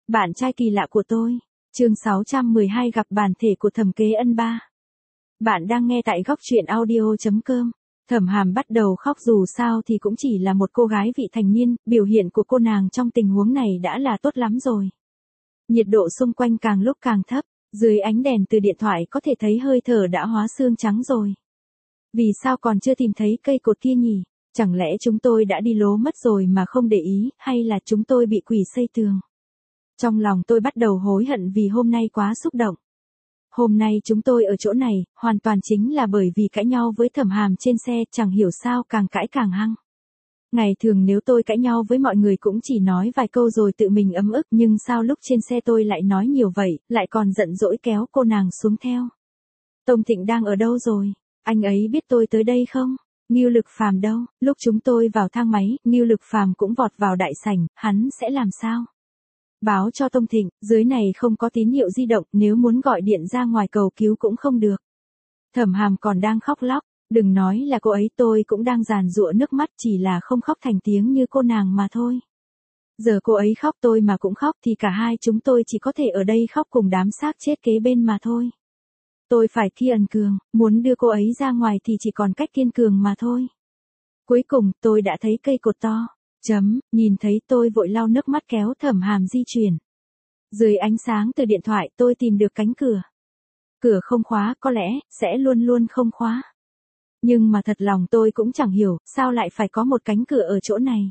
Bạn trai kỳ lạ của tôi. Chương 612 gặp bản thể của Thẩm Kế Ân 3. Bạn đang nghe tại góc truyện audio.com. Thẩm Hàm bắt đầu khóc, dù sao thì cũng chỉ là một cô gái vị thành niên, biểu hiện của cô nàng trong tình huống này đã là tốt lắm rồi. Nhiệt độ xung quanh càng lúc càng thấp, dưới ánh đèn từ điện thoại có thể thấy hơi thở đã hóa xương trắng rồi. Vì sao còn chưa tìm thấy cây cột kia nhỉ? Chẳng lẽ chúng tôi đã đi lố mất rồi mà không để ý, hay là chúng tôi bị quỷ xây tường? Trong lòng tôi bắt đầu hối hận vì hôm nay quá xúc động. Hôm nay chúng tôi ở chỗ này, hoàn toàn chính là bởi vì cãi nhau với Thẩm Hàm trên xe, chẳng hiểu sao càng cãi càng hăng. Ngày thường nếu tôi cãi nhau với mọi người cũng chỉ nói vài câu rồi tự mình ấm ức, nhưng sao lúc trên xe tôi lại nói nhiều vậy, lại còn giận dỗi kéo cô nàng xuống theo. Tông Thịnh đang ở đâu rồi? Anh ấy biết tôi tới đây không? Ngưu Lực Phàm đâu? Lúc chúng tôi vào thang máy, Ngưu Lực Phàm cũng vọt vào đại sảnh, hắn sẽ làm sao? Báo cho Tông Thịnh, dưới này không có tín hiệu di động, nếu muốn gọi điện ra ngoài cầu cứu cũng không được. Thẩm Hàm còn đang khóc lóc, đừng nói là cô ấy, tôi cũng đang giàn giụa nước mắt, chỉ là không khóc thành tiếng như cô nàng mà thôi. Giờ cô ấy khóc tôi mà cũng khóc thì cả hai chúng tôi chỉ có thể ở đây khóc cùng đám xác chết kế bên mà thôi. Tôi phải kiên cường, muốn đưa cô ấy ra ngoài thì chỉ còn cách kiên cường mà thôi. Cuối cùng tôi đã thấy cây cột to. Nhìn thấy tôi vội lau nước mắt kéo Thẩm Hàm di chuyển. Dưới ánh sáng từ điện thoại tôi tìm được cánh cửa. Cửa không khóa, có lẽ sẽ luôn luôn không khóa. Nhưng mà thật lòng tôi cũng chẳng hiểu sao lại phải có một cánh cửa ở chỗ này.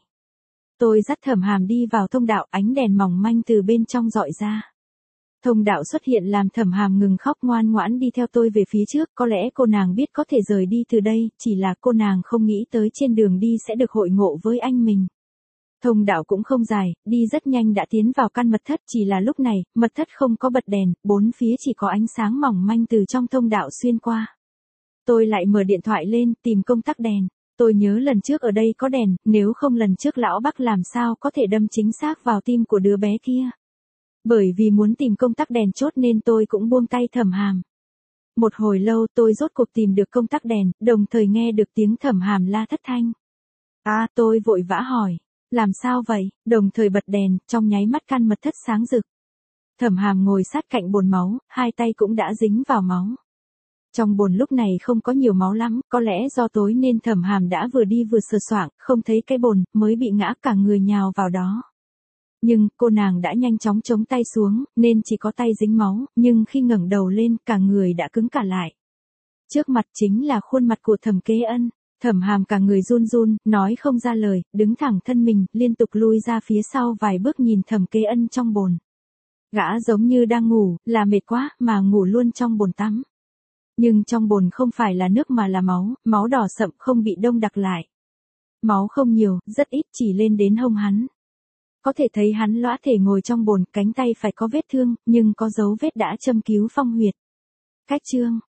Tôi dắt Thẩm Hàm đi vào thông đạo, ánh đèn mỏng manh từ bên trong rọi ra. Thông đạo xuất hiện làm Thẩm Hàm ngừng khóc, ngoan ngoãn đi theo tôi về phía trước. Có lẽ cô nàng biết có thể rời đi từ đây, chỉ là cô nàng không nghĩ tới trên đường đi sẽ được hội ngộ với anh mình. Thông đạo cũng không dài, đi rất nhanh đã tiến vào căn mật thất, chỉ là lúc này, mật thất không có bật đèn, bốn phía chỉ có ánh sáng mỏng manh từ trong thông đạo xuyên qua. Tôi lại mở điện thoại lên, tìm công tắc đèn. Tôi nhớ lần trước ở đây có đèn, nếu không lần trước lão Bắc làm sao có thể đâm chính xác vào tim của đứa bé kia. Bởi vì muốn tìm công tắc đèn chốt nên tôi cũng buông tay Thẩm Hàm. Một hồi lâu tôi rốt cuộc tìm được công tắc đèn, đồng thời nghe được tiếng Thẩm Hàm la thất thanh. Tôi vội vã hỏi. Làm sao vậy? Đồng thời bật đèn, trong nháy mắt căn mật thất sáng rực. Thẩm Hàm ngồi sát cạnh bồn máu, hai tay cũng đã dính vào máu. Trong bồn lúc này không có nhiều máu lắm, có lẽ do tối nên Thẩm Hàm đã vừa đi vừa sờ soạng, không thấy cái bồn, mới bị ngã cả người nhào vào đó. Nhưng, cô nàng đã nhanh chóng chống tay xuống, nên chỉ có tay dính máu, nhưng khi ngẩng đầu lên, cả người đã cứng cả lại. Trước mặt chính là khuôn mặt của Thẩm Kế Ân. Thẩm Hàm cả người run run, nói không ra lời, đứng thẳng thân mình, liên tục lui ra phía sau vài bước nhìn Thẩm Kế Ân trong bồn. Gã giống như đang ngủ, là mệt quá, mà ngủ luôn trong bồn tắm. Nhưng trong bồn không phải là nước mà là máu, máu đỏ sậm không bị đông đặc lại. Máu không nhiều, rất ít, chỉ lên đến hông hắn. Có thể thấy hắn lõa thể ngồi trong bồn, cánh tay phải có vết thương, nhưng có dấu vết đã châm cứu phong huyệt. Cách chương.